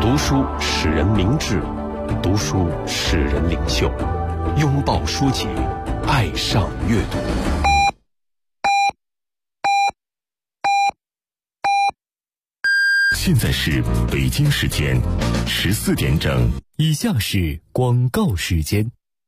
读书使人明智，读书使人领袖。拥抱书籍，爱上阅读。 现在是北京时间14点整，以下是广告时间。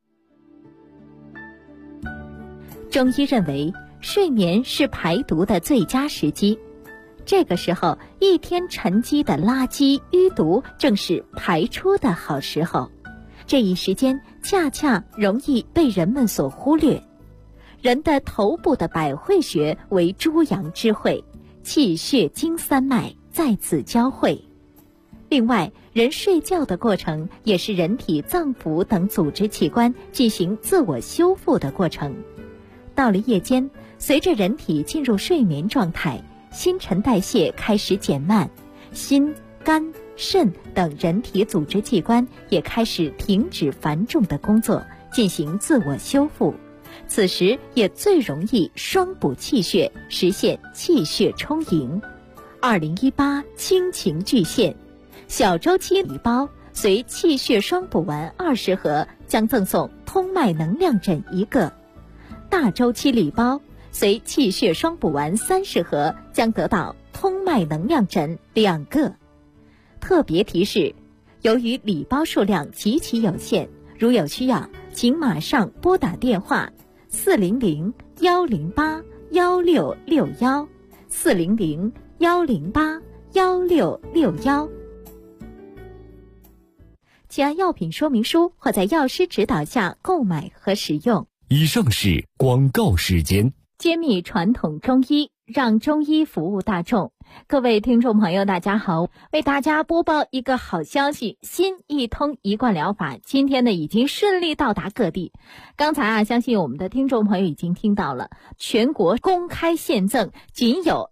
中医认为，睡眠是排毒的最佳时机。这个时候，一天沉积的垃圾淤毒正是排出的好时候。这一时间恰恰容易被人们所忽略。人的头部的百会穴为诸阳之会，气血经三脉在此交汇。另外，人睡觉的过程也是人体脏腑等组织器官进行自我修复的过程。到了夜间，随着人体进入睡眠状态，新陈代谢开始减慢，心、肝、肾等人体组织器官也开始停止繁重的工作，进行自我修复。此时也最容易双补气血，实现气血充盈。2018亲情巨献，小周期礼包随气血双补丸20盒将赠送通脉能量枕1个，大周期礼包随气血双补丸30盒将得到通脉能量枕2个。特别提示，由于礼包数量极其有限，如有需要，请马上拨打电话400-108-1661，400-108-1661。请按药品说明书或在药师指导下购买和使用。 以上是广告时间。 揭秘传统中医，让中医服务大众。各位听众朋友大家好，为大家播报一个好消息，新一通一贯疗法今天呢已经顺利到达各地。刚才相信我们的听众朋友已经听到了，全国公开现赠仅有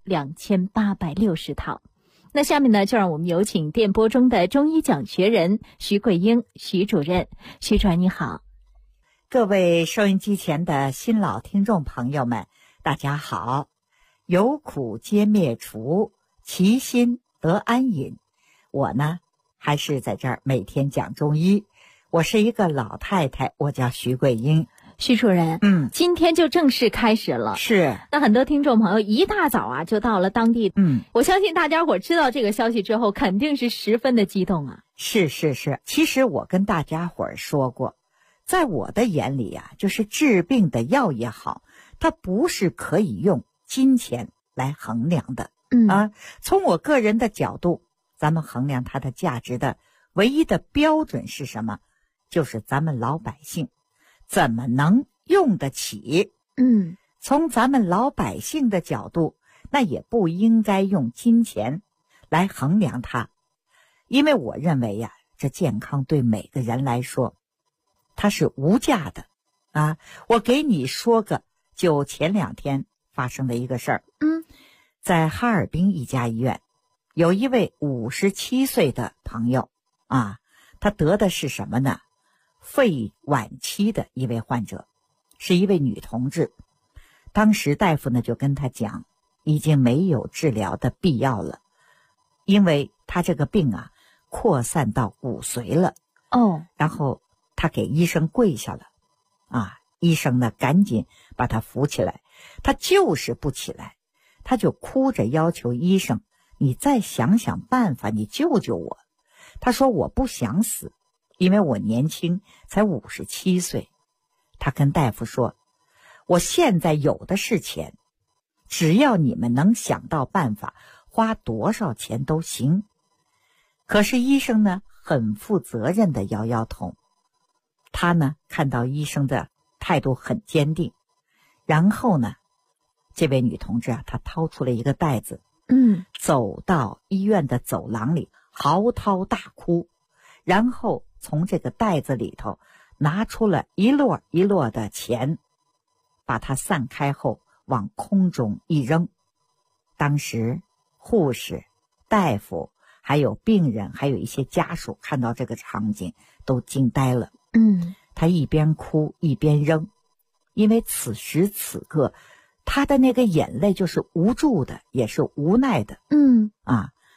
2860套。那下面呢，就让我们有请电波中的中医讲学人徐桂英徐主任。徐主任你好。 各位收音机前的新老听众朋友们大家好，有苦皆灭除，其心得安隐。我呢还是在这儿每天讲中医。我是一个老太太，我叫徐桂英。 徐主任，今天就正式开始了。 是。 那很多听众朋友一大早就到了当地。我相信大家伙知道这个消息之后肯定是十分的激动啊。 是。其实我跟大家伙说过，在我的眼里就是治病的药也好，它不是可以用金钱来衡量的。从我个人的角度，咱们衡量它的价值的唯一的标准是什么？就是咱们老百姓怎么能用得起。从咱们老百姓的角度，那也不应该用金钱来衡量它。因为我认为这健康对每个人来说它是无价的我给你说个就前2天发生的一个事儿。在哈尔滨一家医院，有一位57岁的朋友他得的是什么呢？肺晚期的一位患者，是一位女同志。当时大夫呢就跟他讲，已经没有治疗的必要了，因为他这个病扩散到骨髓了。然后他给医生跪下了医生呢赶紧把他扶起来，他就是不起来，他就哭着要求医生，你再想想办法，你救救我。他说我不想死，因为我年轻，才57岁。他跟大夫说，我现在有的是钱，只要你们能想到办法，花多少钱都行。可是医生呢很负责任的摇摇头。他呢看到医生的态度很坚定，然后呢这位女同志她掏出了一个袋子，走到医院的走廊里嚎啕大哭，然后从这个袋子里头拿出了一摞一摞的钱，把它散开后往空中一扔。当时护士、大夫还有病人还有一些家属看到这个场景都惊呆了。他一边哭一边扔，因为此时此刻他的那个眼泪就是无助的，也是无奈的。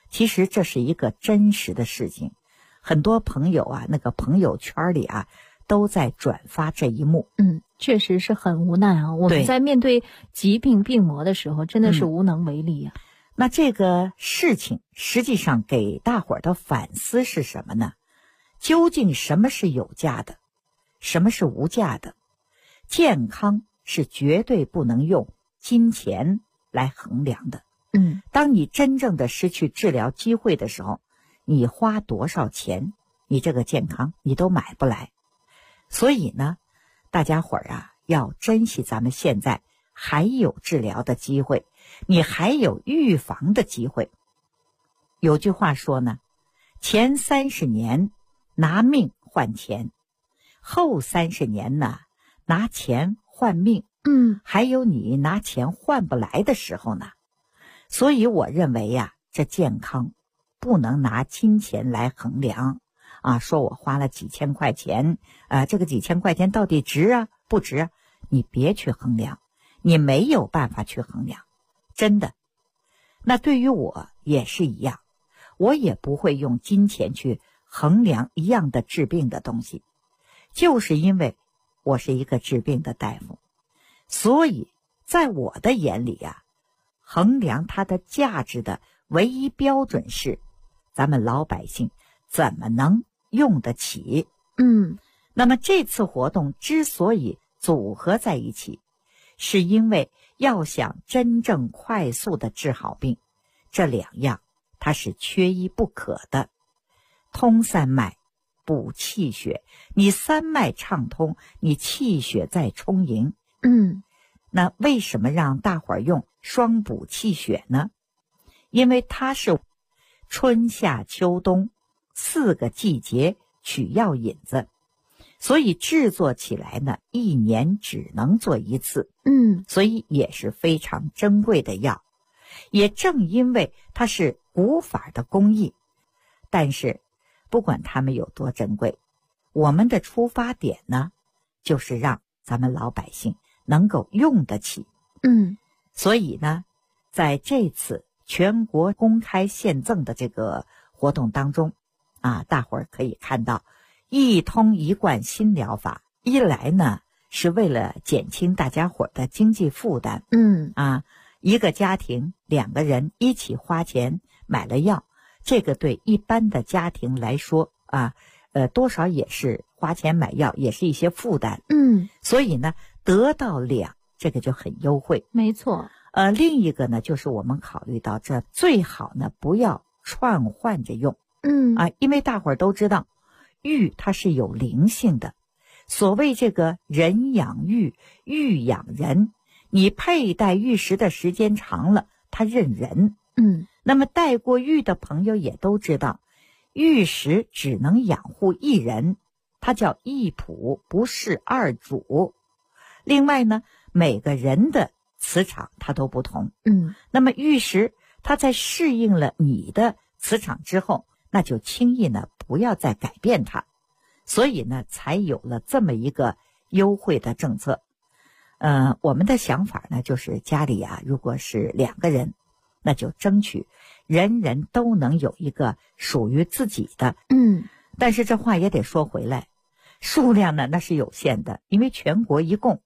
其实这是一个真实的事情，很多朋友啊，那个朋友圈里啊，都在转发这一幕。 确实是很无奈啊。我们在面对疾病病魔的时候，真的是无能为力啊。 那这个事情实际上给大伙儿的反思是什么呢？究竟什么是有价的，什么是无价的？健康是绝对不能用金钱来衡量的。当你真正的失去治疗机会的时候，你花多少钱，你这个健康你都买不来。所以呢，大家伙儿啊，要珍惜咱们现在还有治疗的机会，你还有预防的机会。有句话说呢，前30年拿命换钱，后30年呢拿钱换命。还有你拿钱换不来的时候呢。所以我认为呀，这健康不能拿金钱来衡量啊。说我花了几千块钱，这个几千块钱到底值啊不值啊？你别去衡量，你没有办法去衡量，真的。那对于我也是一样，我也不会用金钱去衡量一样的治病的东西，就是因为我是一个治病的大夫，所以在我的眼里啊，衡量它的价值的唯一标准是咱们老百姓怎么能用得起。那么这次活动之所以组合在一起，是因为要想真正快速的治好病，这两样它是缺一不可的。通三脉，补气血，你三脉畅通，你气血在充盈。那为什么让大伙儿用双补气血呢？因为它是春夏秋冬4个季节取药引子，所以制作起来呢1年只能做1次。所以也是非常珍贵的药。也正因为它是古法的工艺，但是不管它们有多珍贵，我们的出发点呢，就是让咱们老百姓能够用得起。所以呢，在这次全国公开献赠的这个活动当中啊，大伙儿可以看到一通一贯新疗法，一来呢是为了减轻大家伙的经济负担。一个家庭2个人一起花钱买了药，这个对一般的家庭来说啊，多少也是花钱买药，也是一些负担。所以呢，得到2，这个就很优惠。 没错。 另一个呢，就是我们考虑到这最好呢不要串换着用。因为大伙儿都知道，玉它是有灵性的。所谓这个人养玉，玉养人，你佩戴玉石的时间长了，它认人。那么戴过玉的朋友也都知道，玉石只能养护一人，它叫一仆，不是二主。另外呢，每个人的磁场它都不同。那么玉石它在适应了你的磁场之后，那就轻易呢不要再改变它。所以呢，才有了这么一个优惠的政策。我们的想法呢，就是家里啊，如果是2个人，那就争取人人都能有一个属于自己的。但是这话也得说回来，数量呢那是有限的，因为全国一共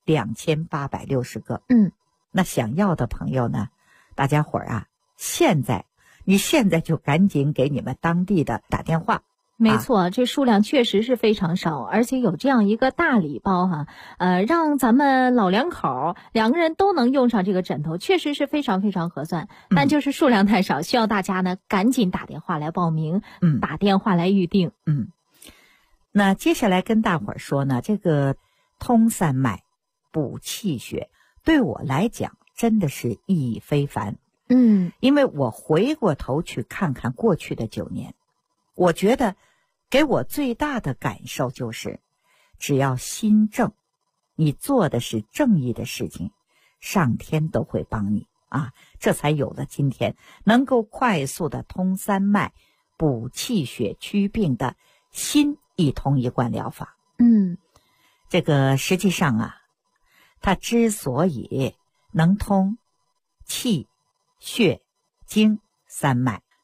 2860个。那想要的朋友呢，大家伙儿啊，你现在就赶紧给你们当地的打电话。 没错，这数量确实是非常少，而且有这样一个大礼包让咱们老两口2个人都能用上这个枕头，确实是非常非常合算。但就是数量太少，需要大家呢赶紧打电话来报名，打电话来预定。 那接下来跟大伙儿说呢，这个通三脉、补气血，对我来讲真的是意义非凡。因为我回过头去看看过去的9年，我觉得给我最大的感受就是，只要心正，你做的是正义的事情，上天都会帮你啊！这才有了今天能够快速的通三脉、补气血、祛病的新一通一贯疗法。这个实际上啊，它之所以能通气、血、经3脉，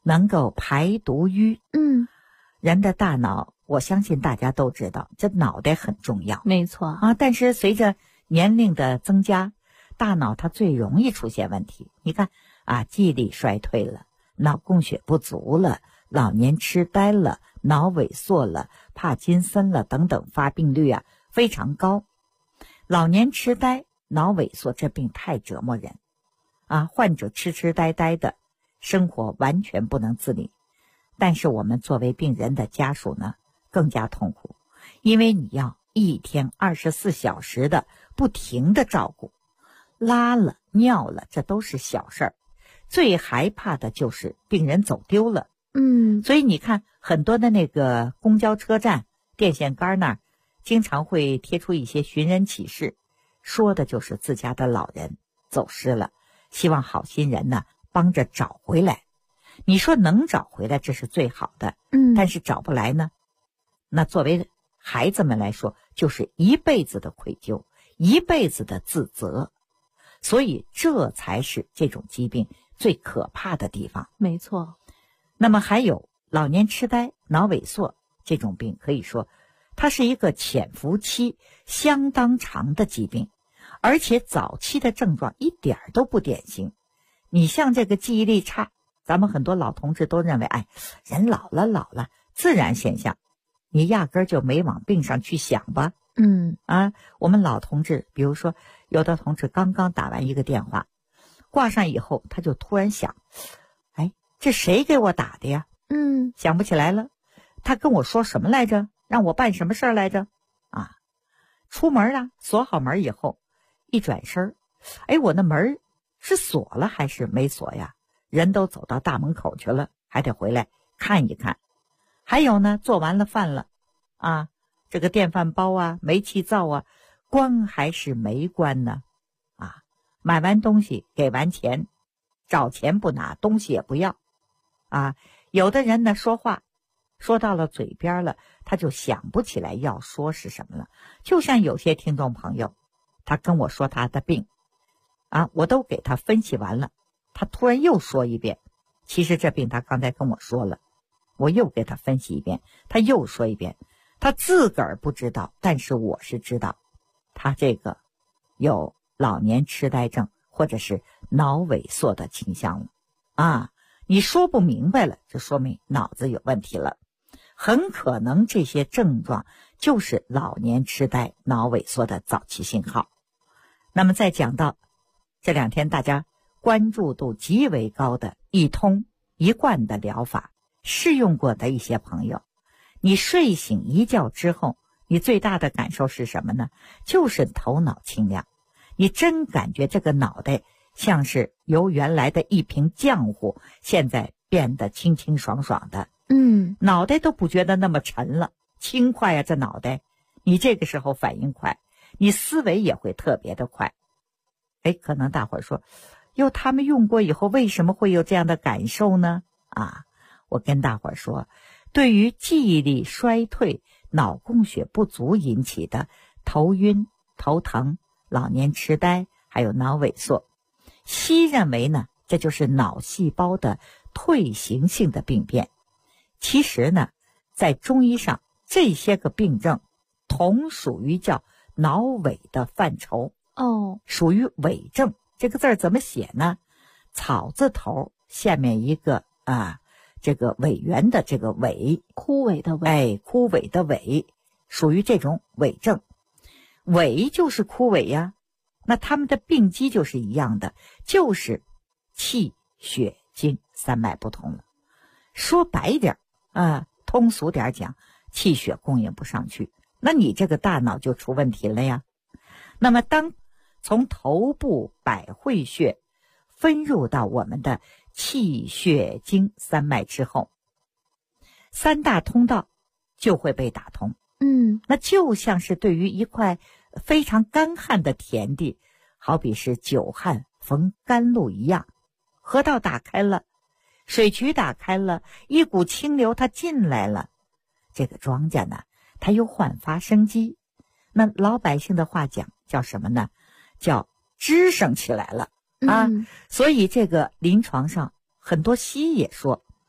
能够排毒瘀。人的大脑，我相信大家都知道，这脑袋很重要。 没错啊，但是随着年龄的增加，大脑它最容易出现问题。你看啊，记忆力衰退了，脑供血不足了，老年痴呆了，脑萎缩了，帕金森了等等，发病率啊非常高。老年痴呆、脑萎缩这病太折磨人啊，患者痴痴呆呆的，生活完全不能自理。但是我们作为病人的家属呢，更加痛苦，因为你要一天24小时的不停的照顾，拉了尿了这都是小事儿，最害怕的就是病人走丢了。所以你看很多的那个公交车站、电线杆那儿，经常会贴出一些寻人启事，说的就是自家的老人走失了，希望好心人呢帮着找回来。你说能找回来这是最好的，但是找不来呢，那作为孩子们来说就是一辈子的愧疚，一辈子的自责，所以这才是这种疾病最可怕的地方。 没错。 那么还有老年痴呆、脑萎缩这种病，可以说它是一个潜伏期相当长的疾病，而且早期的症状一点都不典型。你像这个记忆力差，咱们很多老同志都认为，哎，人老了，自然现象，你压根儿就没往病上去想吧。我们老同志，比如说有的同志刚刚打完一个电话，挂上以后，他就突然想，哎，这谁给我打的呀？想不起来了，他跟我说什么来着？让我办什么事儿来着？啊，出门啊，锁好门以后，一转身，哎，我那门是锁了还是没锁呀？人都走到大门口去了，还得回来看一看。还有呢，做完了饭了，啊，这个电饭煲啊、煤气灶啊，关还是没关呢？啊，买完东西给完钱，找钱不拿，东西也不要。啊，有的人呢说话说到了嘴边了，他就想不起来要说是什么了。就像有些听众朋友，他跟我说他的病，啊，我都给他分析完了，他突然又说一遍，其实这病他刚才跟我说了，我又给他分析一遍，他又说一遍，他自个儿不知道，但是我是知道，他这个有老年痴呆症或者是脑萎缩的倾向了。啊，你说不明白了，就说明脑子有问题了，很可能这些症状就是老年痴呆、脑萎缩的早期信号。那么再讲到这两天大家关注度极为高的一通一贯的疗法，试用过的一些朋友，你睡醒一觉之后，你最大的感受是什么呢？就是头脑清亮，你真感觉这个脑袋像是由原来的一瓶浆糊，现在变得清清爽爽的。脑袋都不觉得那么沉了，轻快啊，这脑袋。你这个时候反应快，你思维也会特别的快。哎，可能大伙儿说，哟，他们用过以后为什么会有这样的感受呢？啊，我跟大伙儿说，对于记忆力衰退、脑供血不足引起的头晕、头疼、老年痴呆还有脑萎缩，西医认为呢，这就是脑细胞的退行性的病变。其实呢，在中医上，这些个病症同属于叫脑萎的范畴。属于萎症。这个字儿怎么写呢？草字头下面一个这个委员的这个委， 枯萎的萎。 哎，枯萎的萎，属于这种萎症。萎就是枯萎呀，那他们的病机就是一样的，就是气血经三脉不通了。说白点通俗点讲，气血供应不上去，那你这个大脑就出问题了呀。那么当从头部百会穴分入到我们的气血经三脉之后，三大通道就会被打通。那就像是对于一块非常干旱的田地，好比是久旱逢甘露一样，河道打开了，水渠打开了，一股清流它进来了，这个庄稼呢，它又焕发生机。那老百姓的话讲叫什么呢？叫滋生起来了啊！所以这个临床上很多西医也说，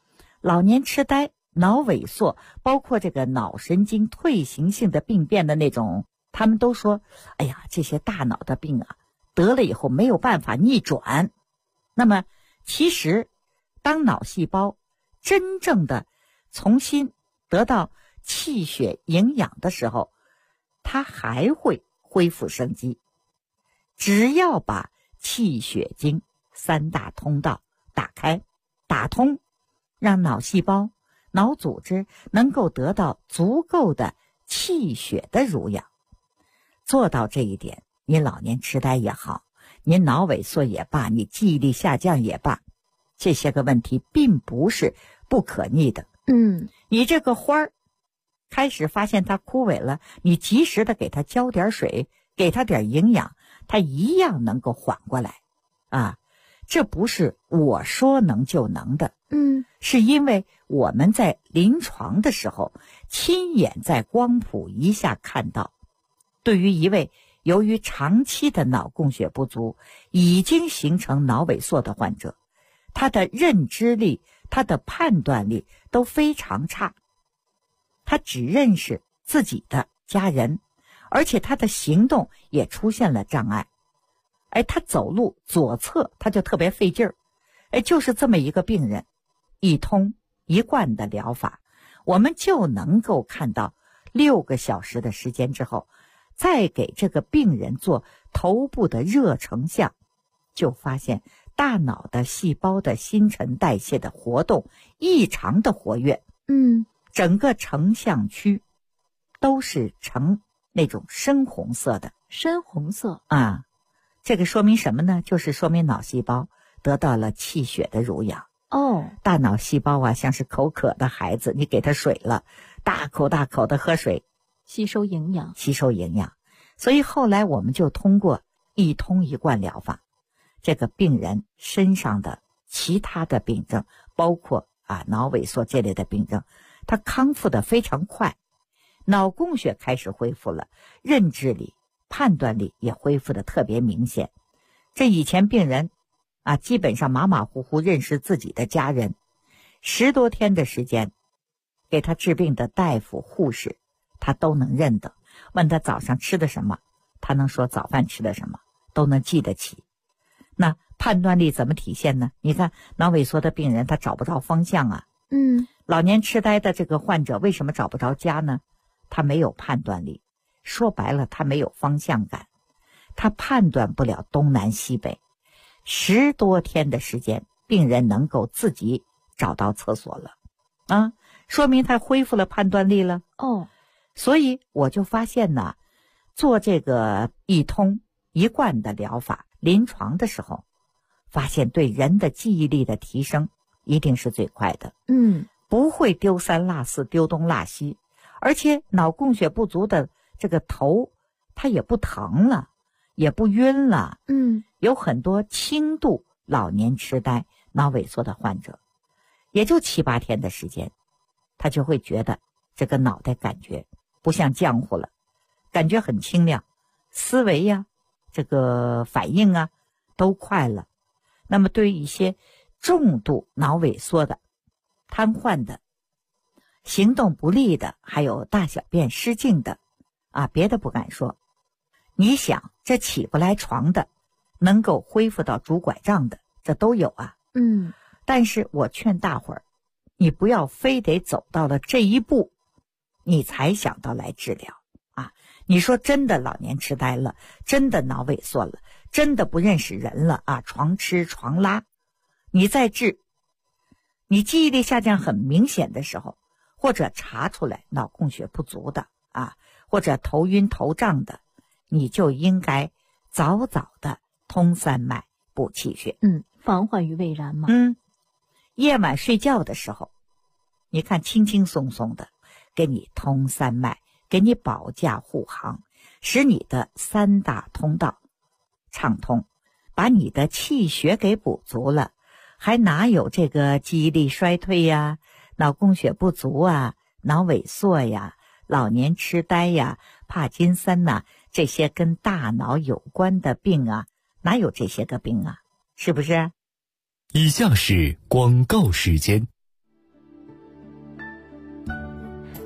老年痴呆、脑萎缩，包括这个脑神经退行性的病变的那种，他们都说，哎呀，这些大脑的病啊，得了以后没有办法逆转。那么其实当脑细胞真正的重新得到气血营养的时候，它还会恢复生机。只要把气血经三大通道打开打通，让脑细胞、脑组织能够得到足够的气血的濡养，做到这一点，你老年痴呆也好，你脑萎缩也罢，你记忆力下降也罢，这些个问题并不是不可逆的。你这个花儿开始发现它枯萎了，你及时的给它浇点水，给它点营养，它一样能够缓过来啊。这不是我说能就能的，是因为我们在临床的时候亲眼在光谱仪下看到，对于一位由于长期的脑供血不足已经形成脑萎缩的患者，他的认知力、他的判断力都非常差，他只认识自己的家人，而且他的行动也出现了障碍。他走路左侧他就特别费劲儿。就是这么一个病人，一通一贯的疗法，我们就能够看到6个小时的时间之后，再给这个病人做头部的热成像，就发现大脑的细胞的新陈代谢的活动异常的活跃。整个成像区都是呈那种深红色的。 深红色啊，这个说明什么呢？就是说明脑细胞得到了气血的濡养。大脑细胞啊，像是口渴的孩子，你给他水了，大口大口的喝水， 吸收营养。 所以后来我们就通过一通一贯疗法，这个病人身上的其他的病症，包括脑萎缩这类的病症，他康复的非常快，脑供血开始恢复了，认知力、判断力也恢复的特别明显。这以前病人基本上马马虎虎认识自己的家人，10多天的时间，给他治病的大夫、护士，他都能认得。问他早上吃的什么，他能说早饭吃的什么，都能记得起。那判断力怎么体现呢？你看脑萎缩的病人他找不着方向啊。老年痴呆的这个患者为什么找不着家呢？他没有判断力，说白了他没有方向感，他判断不了东南西北。10多天的时间，病人能够自己找到厕所了说明他恢复了判断力了。所以我就发现呢，做这个一通一贯的疗法，临床的时候发现对人的记忆力的提升一定是最快的。不会丢三落四、丢东落西，而且脑供血不足的这个头它也不疼了，也不晕了。有很多轻度老年痴呆、脑萎缩的患者，也就7、8天的时间，他就会觉得这个脑袋感觉不像浆糊了，感觉很清亮，思维呀、这个反应啊都快了。那么对于一些重度脑萎缩的、瘫痪的、行动不利的，还有大小便失禁的别的不敢说，你想这起不来床的，能够恢复到拄拐杖的，这都有但是我劝大伙儿，你不要非得走到了这一步你才想到来治疗你说真的老年痴呆了，真的脑萎缩了，真的不认识人了床吃床拉，你再治，你记忆力下降很明显的时候，或者查出来脑供血不足的或者头晕头胀的，你就应该早早的通三脉补气血。 防患于未然嘛。 夜晚睡觉的时候，你看轻轻松松的给你通三脉，给你保驾护航，使你的3大通道畅通，把你的气血给补足了，还哪有这个记忆力衰退呀、脑供血不足脑萎缩呀、老年痴呆呀、帕金森这些跟大脑有关的病哪有这些个病是不是？ 以下是广告时间。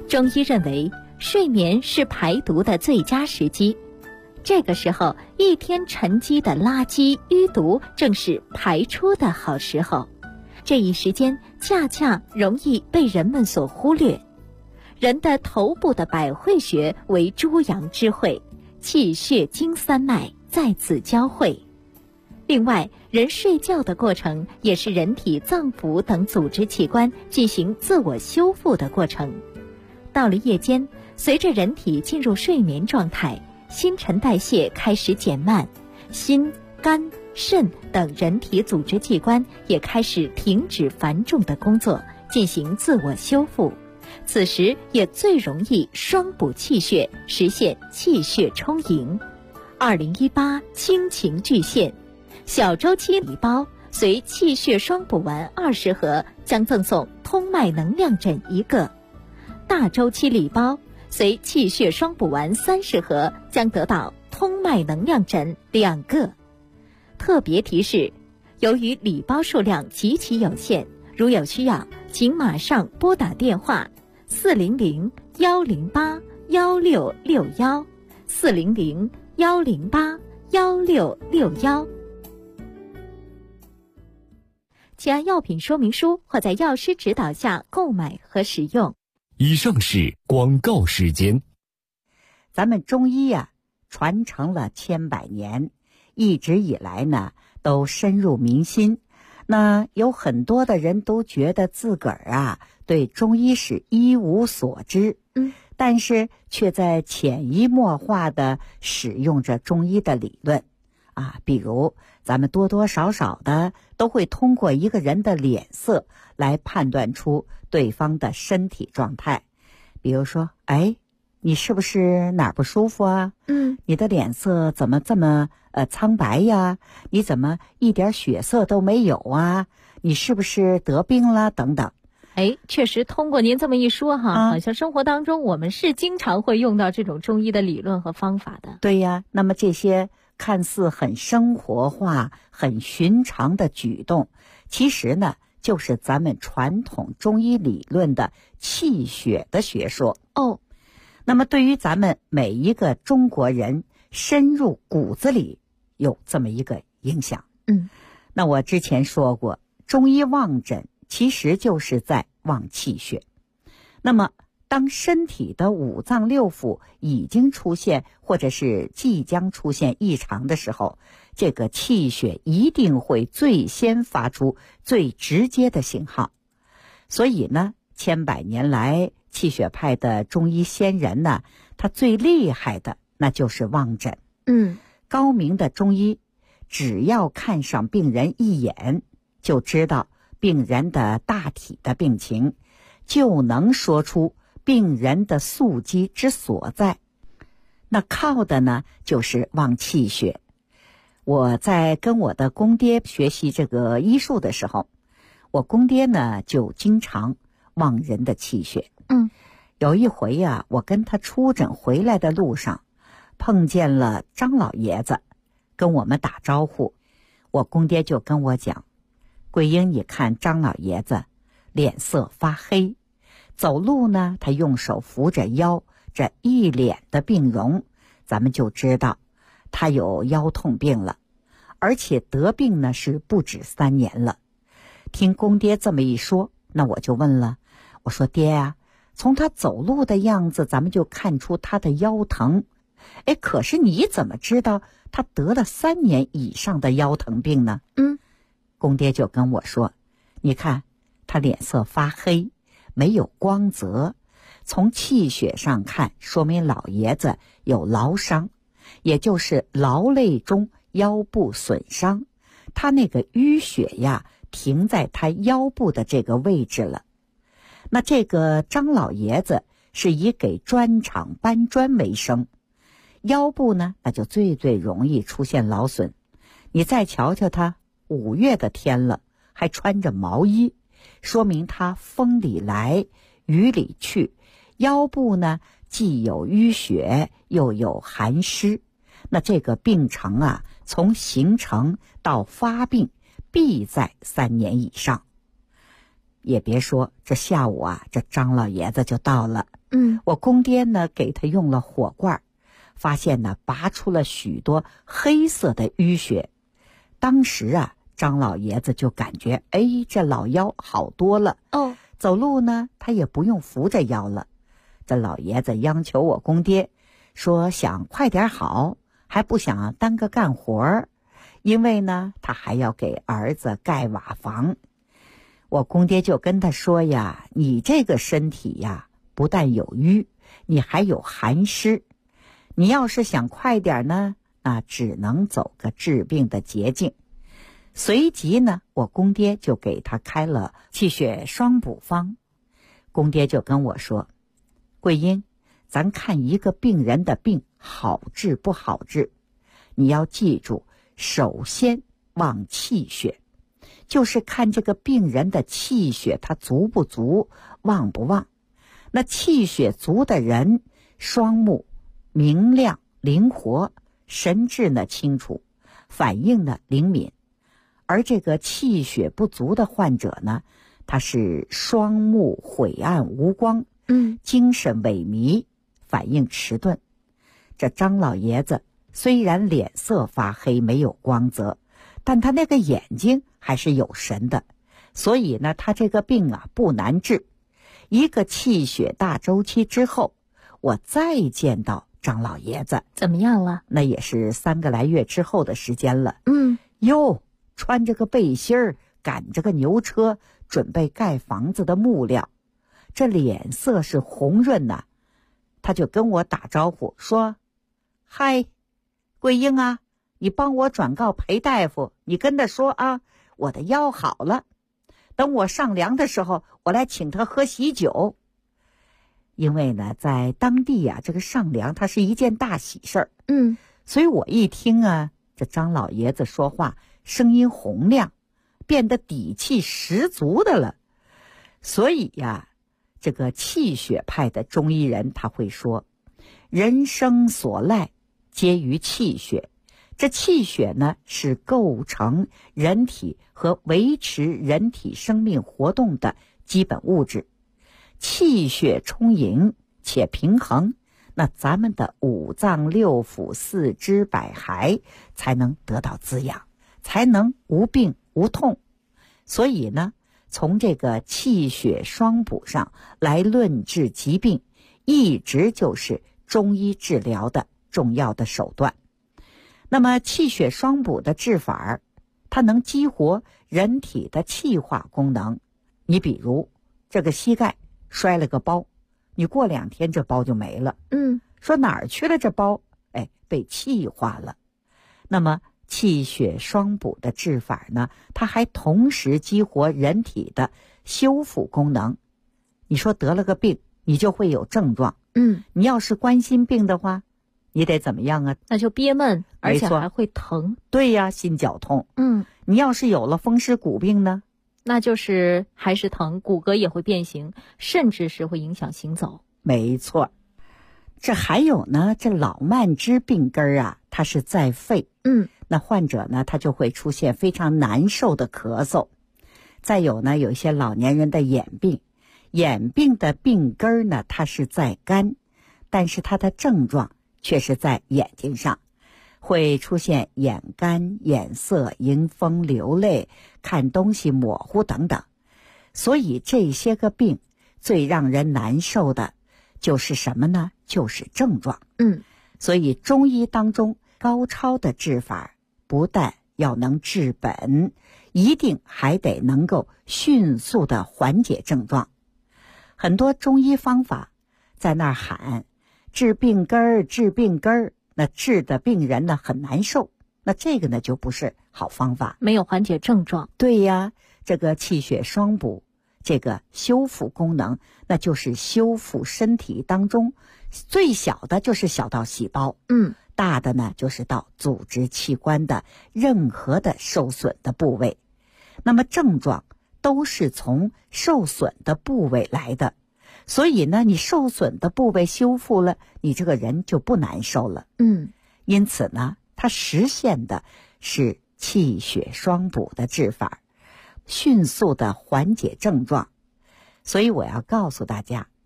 中医认为，睡眠是排毒的最佳时机。这个时候，一天沉积的垃圾淤毒正是排出的好时候。这一时间恰恰容易被人们所忽略。人的头部的百会穴为诸阳之会，气血经三脉在此交汇。另外，人睡觉的过程也是人体脏腑等组织器官进行自我修复的过程。到了夜间，随着人体进入睡眠状态，新陈代谢开始减慢，心、肝、肾等人体组织器官也开始停止繁重的工作，进行自我修复。此时也最容易双补气血，实现气血充盈。2018亲情巨献，小周期礼包随气血双补丸20盒将赠送通脉能量枕1个，大周期礼包随气血双补丸30盒将得到通脉能量枕2个。特别提示，由于礼包数量极其有限，如有需要，请马上拨打电话400-108-1661 400-108-1661。请按药品说明书或在药师指导下购买和使用。 以上是广告时间。 咱们中医啊，传承了千百年，一直以来呢，都深入民心。那有很多的人都觉得自个儿啊，对中医是一无所知，但是却在潜移默化地使用着中医的理论啊。比如咱们多多少少的都会通过一个人的脸色来判断出对方的身体状态。比如说，你是不是哪儿不舒服啊？你的脸色怎么这么苍白呀？你怎么一点血色都没有啊？你是不是得病了？等等。 确实通过您这么一说哈，好像生活当中我们是经常会用到这种中医的理论和方法的。 对呀，那么这些看似很生活化、很寻常的举动，其实呢，就是咱们传统中医理论的气血的学说。那么对于咱们每一个中国人深入骨子里有这么一个影响。那我之前说过，中医望诊其实就是在望气血。那么当身体的五脏六腑已经出现或者是即将出现异常的时候，这个气血一定会最先发出最直接的信号。所以呢，千百年来气血派的中医先人呢，他最厉害的那就是望诊。高明的中医只要看上病人一眼，就知道病人的大体的病情，就能说出病人的宿疾之所在。那靠的呢，就是望气血。我在跟我的公爹学习这个医术的时候，我公爹呢就经常望人的气血。有一回啊，我跟他出诊回来的路上，碰见了张老爷子，跟我们打招呼。我公爹就跟我讲，桂英，你看张老爷子脸色发黑，走路呢他用手扶着腰，这一脸的病容，咱们就知道他有腰痛病了，而且得病呢是不止3年了。听公爹这么一说，那我就问了，我说爹啊，从他走路的样子咱们就看出他的腰疼，可是你怎么知道他得了3年以上的腰疼病呢？公爹就跟我说，你看他脸色发黑，没有光泽，从气血上看，说明老爷子有劳伤，也就是劳累中腰部损伤，他那个淤血呀停在他腰部的这个位置了。那这个张老爷子是以给砖厂搬砖为生，腰部呢那就最容易出现劳损。你再瞧瞧他5月的天了，还穿着毛衣，说明他风里来雨里去，腰部呢既有淤血又有寒湿。那这个病程啊，从形成到发病必在3年以上。也别说这下午啊，这张老爷子就到了。 我公爹呢给他用了火罐，发现呢拔出了许多黑色的淤血。当时啊，张老爷子就感觉，这老腰好多了。走路呢他也不用扶着腰了。这老爷子央求我公爹，说想快点好，还不想耽搁干活，因为呢他还要给儿子盖瓦房。我公爹就跟他说呀，你这个身体呀，不但有瘀，你还有寒湿，你要是想快点呢，那只能走个治病的捷径。随即呢，我公爹就给他开了气血双补方。公爹就跟我说，桂英，咱看一个病人的病好治不好治，你要记住，首先望气血，就是看这个病人的气血它足不足，旺不旺。那气血足的人，双目明亮灵活，神志呢清楚，反应呢灵敏。而这个气血不足的患者呢，他是双目晦暗无光，精神萎靡，反应迟钝。这张老爷子虽然脸色发黑没有光泽，但他那个眼睛还是有神的，所以呢他这个病啊不难治。一个气血大周期之后，我再见到张老爷子， 怎么样了？ 那也是3个来月之后的时间了。穿着个背心儿，赶着个牛车，准备盖房子的木料，这脸色是红润呐。他就跟我打招呼说，嗨，桂英啊，你帮我转告裴大夫，你跟他说啊，我的腰好了，等我上梁的时候，我来请他喝喜酒。因为呢在当地啊，这个上梁它是一件大喜事儿。所以我一听啊，这张老爷子说话声音洪亮，变得底气十足的了。所以呀，这个气血派的中医人他会说，人生所赖皆于气血。这气血呢，是构成人体和维持人体生命活动的基本物质。气血充盈且平衡，那咱们的五脏六腑四肢百骸才能得到滋养，才能无病无痛。所以呢，从这个气血双补上来论治疾病，一直就是中医治疗的重要的手段。那么气血双补的治法，它能激活人体的气化功能。你比如这个膝盖摔了个包，你过2天这包就没了。说哪儿去了这包？被气化了。那么气血双补的治法呢，它还同时激活人体的修复功能。你说得了个病，你就会有症状。你要是冠心病的话，你得怎么样啊？ 那就憋闷，而且还会疼。 对呀，心绞痛。你要是有了风湿骨病呢？ 那就是还是疼，骨骼也会变形，甚至是会影响行走。 没错。这还有呢，这老慢支病根啊，它是在肺。那患者呢，他就会出现非常难受的咳嗽。再有呢，有一些老年人的眼病，眼病的病根呢，它是在肝，但是它的症状却是在眼睛上，会出现眼干、眼涩、迎风流泪、看东西模糊等等。所以这些个病最让人难受的就是什么呢？就是症状。所以中医当中高超的治法，不但要能治本，一定还得能够迅速的缓解症状。很多中医方法在那儿喊治病根儿，治病根儿，那治的病人呢很难受，那这个呢就不是好方法， 没有缓解症状。 对呀，这个气血双补，这个修复功能，那就是修复身体当中最小的就是小到细胞，大的呢就是到组织器官的任何的受损的部位。那么症状都是从受损的部位来的，所以呢，你受损的部位修复了，你这个人就不难受了。因此呢，它实现的是气血双补的治法，迅速的缓解症状。所以我要告诉大家，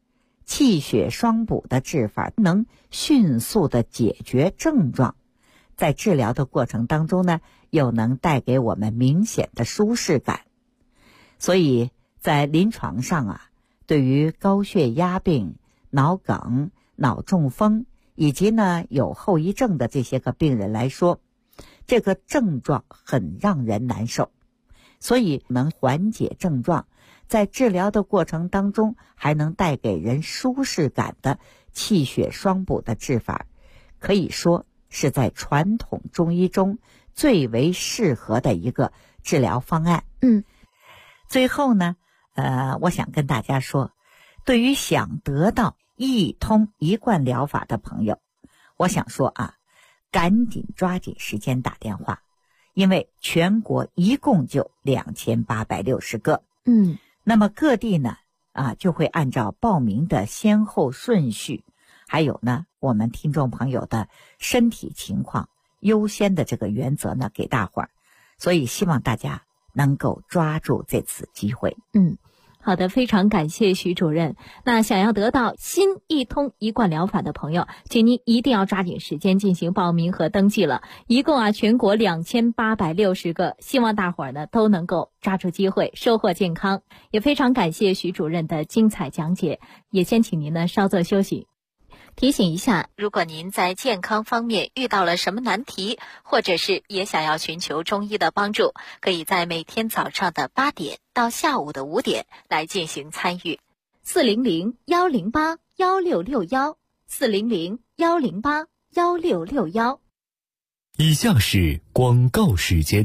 气血双补的治法能迅速的解决症状，在治疗的过程当中呢，又能带给我们明显的舒适感。所以在临床上啊，对于高血压病、脑梗、脑中风以及呢有后遗症的这些个病人来说，这个症状很让人难受，所以能缓解症状，在治疗的过程当中还能带给人舒适感的气血双补的治法，可以说是在传统中医中最为适合的一个治疗方案。最后呢，我想跟大家说，对于想得到一通一贯疗法的朋友，我想说啊，赶紧抓紧时间打电话，因为全国一共就2860个。那么各地呢，就会按照报名的先后顺序，还有呢我们听众朋友的身体情况优先的这个原则呢给大伙儿，所以希望大家能够抓住这次机会。 好的，非常感谢徐主任。那想要得到新一通一贯疗法的朋友，请您一定要抓紧时间进行报名和登记了。一共全国2860个，希望大伙儿呢都能够抓住机会，收获健康。也非常感谢徐主任的精彩讲解，也先请您呢稍作休息。提醒一下，如果您在健康方面遇到了什么难题，或者是也想要寻求中医的帮助，可以在每天早上的8点到下午的5点来进行参与。400-108-1661，400-108-1661。 以下是广告时间。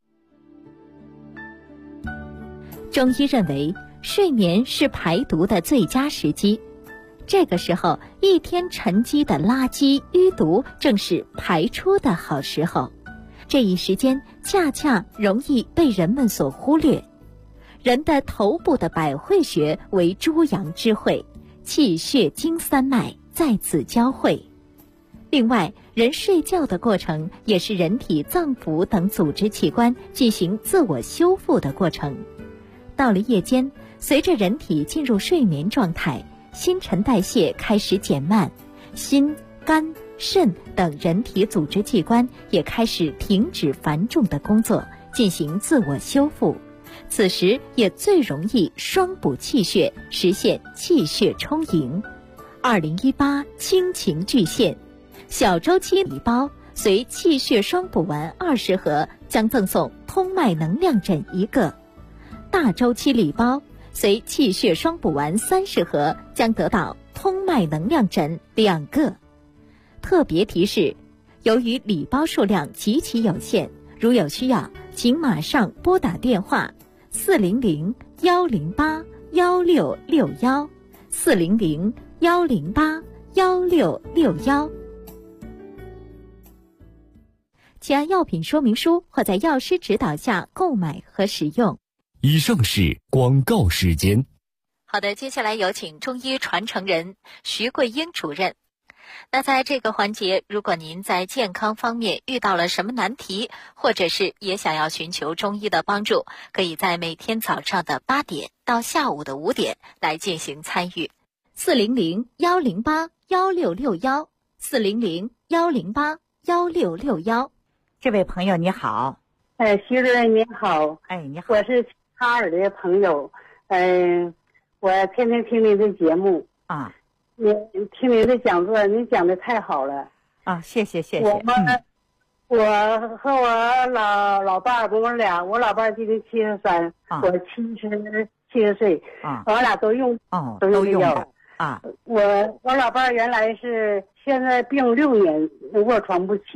中医认为，睡眠是排毒的最佳时机。这个时候，一天沉积的垃圾淤毒正是排出的好时候。这一时间恰恰容易被人们所忽略。人的头部的百会穴为诸阳之会，气血经三脉在此交汇。另外，人睡觉的过程也是人体脏腑等组织器官进行自我修复的过程。到了夜间，随着人体进入睡眠状态，新陈代谢开始减慢，心、肝、肾等人体组织器官也开始停止繁重的工作，进行自我修复。此时也最容易双补气血，实现气血充盈。2018亲情巨献，小周期礼包随气血双补丸20盒将赠送通脉能量枕1个，大周期礼包随气血双补丸30盒将得到通脉能量枕2个。特别提示，由于礼包数量极其有限，如有需要，请马上拨打电话400-108-1661，400-108-1661。请按药品说明书或在药师指导下购买和使用。 以上是广告时间。 好的，接下来有请中医传承人徐桂英主任。那在这个环节，如果您在健康方面遇到了什么难题，或者是也想要寻求中医的帮助，可以在每天早上的8点到下午的5点来进行参与。400-108-1661，400-108-1661。 这位朋友你好。 徐主任你好。 你好。 我是哈尔的朋友，我天天听您的节目啊， 你听您的讲座，您讲的太好了啊，谢谢。 我和我老伴儿，我老伴儿今年73，我70岁，我俩都用药啊。 我老伴儿原来是现在病6年，卧床不起。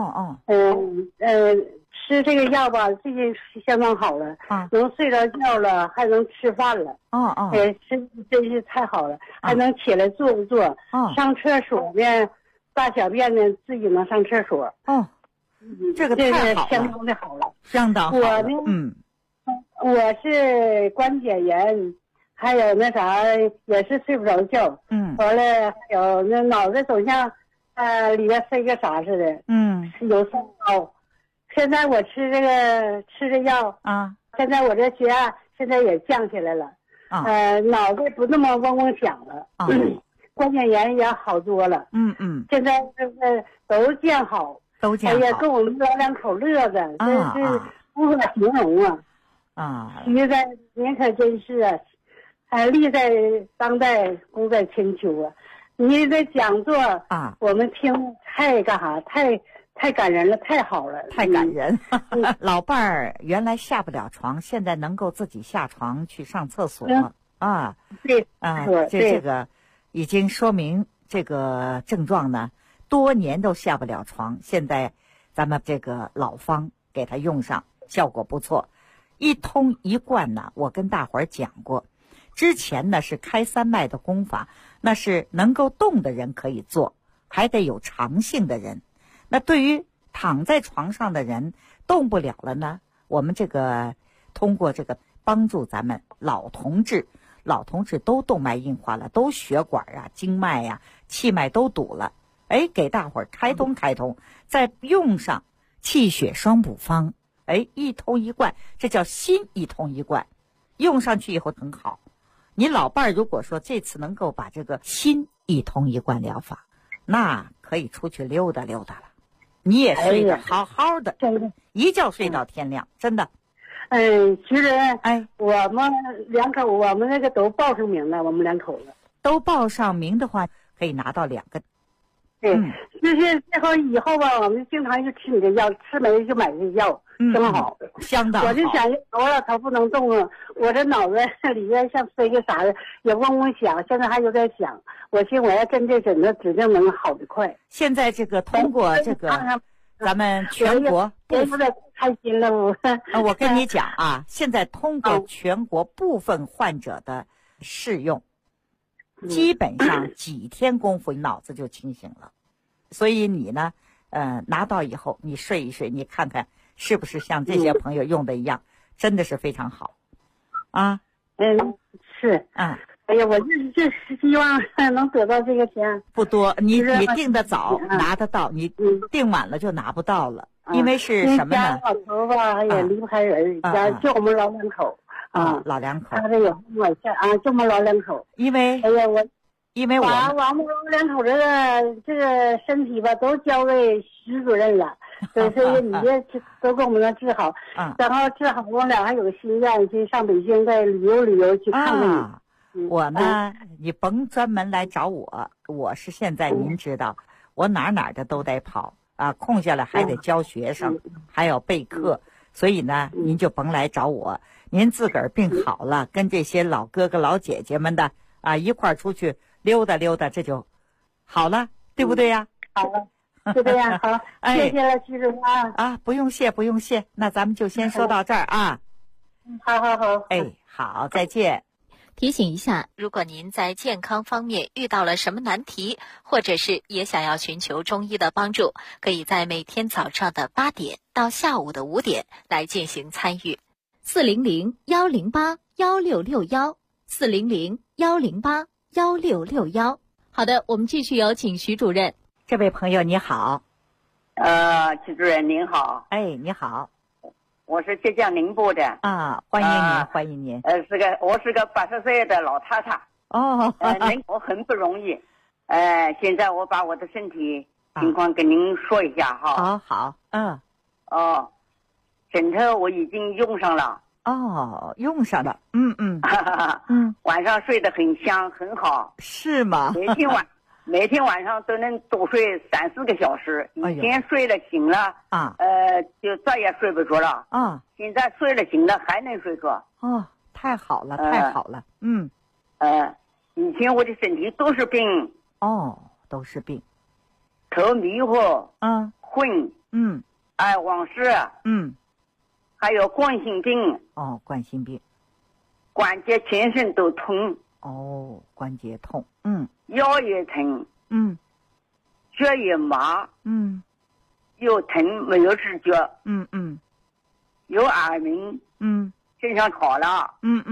吃这个药吧，最近相当好了，能睡着觉了，还能吃饭了。真是太好了，还能起来坐，上厕所呢，大小便呢自己能上厕所。 这个太好了， 相当的好了， 相当好了。 我呢，我是关节炎，还有那啥也是睡不着觉。完了还有那脑子总像里面塞个啥似的。有三高。现在我吃这药啊，现在我这血压现在也降下来了。 脑子不那么嗡嗡响了，关节炎也好多了。现在都见好，哎呀，跟我们老两口乐的，真是无法形容啊！实在您可真是利在当代，功在千秋啊！你这讲座我们听太干啥，太感人了，太好了， 太感人。老伴儿原来下不了床，现在能够自己下床去上厕所对这个已经说明这个症状呢，多年都下不了床，现在咱们这个老方给他用上，效果不错。一通一贯呢，我跟大伙儿讲过，之前呢是开三脉的功法，那是能够动的人可以做，还得有长性的人。那对于躺在床上的人动不了了呢，我们这个通过这个帮助咱们老同志都动脉硬化了，都血管经脉气脉都堵了，给大伙儿开通，再用上气血双补方，一通一贯，这叫心一通一贯，用上去以后很好。你老伴儿如果说这次能够把这个心一通一贯疗法，那可以出去溜达溜达了，你也睡得好好的，一觉睡到天亮，真的。 其实我们两口，我们那个都报上名了，我们两口子都报上名的话，可以拿到2个。 对，就是最后以后吧，我们经常就吃你的药，吃没就买这药，挺好， 相当好。 我就想，我老头不能动啊，我这脑子里面像塞个啥的，也嗡嗡响，现在还有点响。我寻我要跟这诊断指定能好得快。 现在这个通过这个咱们全国有点开心了我跟你讲现在通过全国部分患者的试用，基本上几天功夫脑子就清醒了。所以你呢拿到以后你睡一睡，你看看是不是像这些朋友用的一样，真的是非常好是哎呀，我就是希望能得到这个钱。 不多，你订得早拿得到，你订晚了就拿不到了。因为是什么呢？ 老头吧也离不开人，家就我们老两口老两口。 他这有我下就我们老两口。 因为我把我们老两口这个身体吧都交给徐主任了，所以你这都给我们那治好。然后治好，我俩还有个心愿，去上北京再旅游去看看你。 我呢，你甭专门来找我，我是现在您知道，我哪的都得跑空下来还得教学生，还有备课，所以呢，您就甭来找我，您自个儿病好了，跟这些老哥哥老姐姐们的一块儿出去溜达溜达，这就好了，对不对呀？ 好了，就这样好，谢谢了，徐主任不用谢，那咱们就先说到这儿好， 好，再见。 提醒一下，如果您在健康方面遇到了什么难题，或者是也想要寻求中医的帮助，可以在每天早上的8点到下午的5点来进行参与。400-108-1661，400-108-1661。好的，我们继续有请徐主任。 这位朋友你好。 徐主任您好。 你好。 我是浙江宁波的欢迎您。 我是个80岁的老太太。我很不容易。现在我把我的身体情况跟您说一下哈。 好。 枕头我已经用上了。 用上了。 晚上睡得很香，很好。 是吗？ 每天晚上都能多睡3-4个小时，以前睡了醒了就再也睡不着了现在睡了醒了还能睡着。 太好了。 以前我的身体都是病。 都是病。 头迷糊昏忘事还有冠心病。 冠心病。 关节全身都痛。 关节痛。 腰也疼。脚也麻。又疼没有知觉。有耳鸣。身上烤了。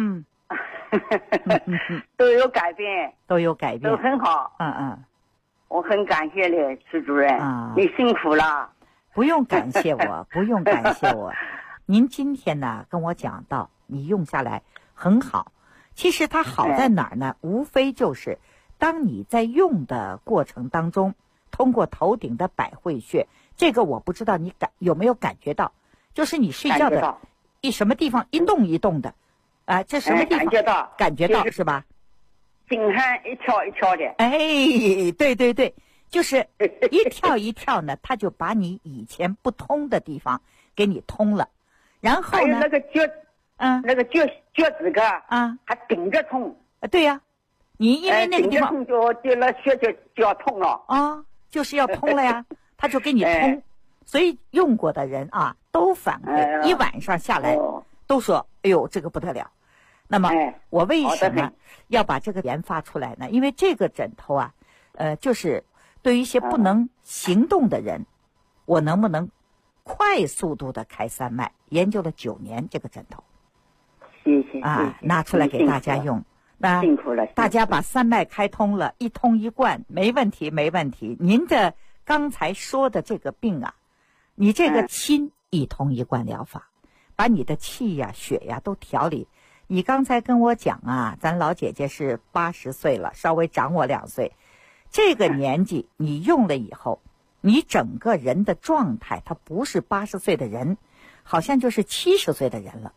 都有改变，都很好。我很感谢你，徐主任。你辛苦了。 不用感谢我，不用感谢我。您今天呢跟我讲到，你用下来很好。 其实它好在哪儿呢？无非就是当你在用的过程当中，通过头顶的百会穴，这个我不知道你有没有感觉到，就是你睡觉的什么地方一动一动的，这什么地方感觉到是吧？ 经常一跳一跳的。 对对对，就是一跳一跳呢，它就把你以前不通的地方给你通了，然后呢，还有那个脚趾盖还顶着痛。 对呀，你因为那个地方顶着痛就那血就要通了就是要通了呀，它就给你通。所以用过的人都反馈，一晚上下来都说，哎呦，这个不得了。那么我为什么要把这个研发出来呢？因为这个枕头就是对于一些不能行动的人，我能不能快速度的开三脉？研究了9年这个枕头。 谢谢拿出来给大家用。那辛苦了， 大家把三脉开通了，一通一贯，没问题，没问题。您的刚才说的这个病你这个心一通一贯疗法，把你的气呀、血呀都调理。你刚才跟我讲咱老姐姐是80岁了，稍微长我2岁，这个年纪你用了以后，你整个人的状态，它不是80岁的人，好像就是70岁的人了。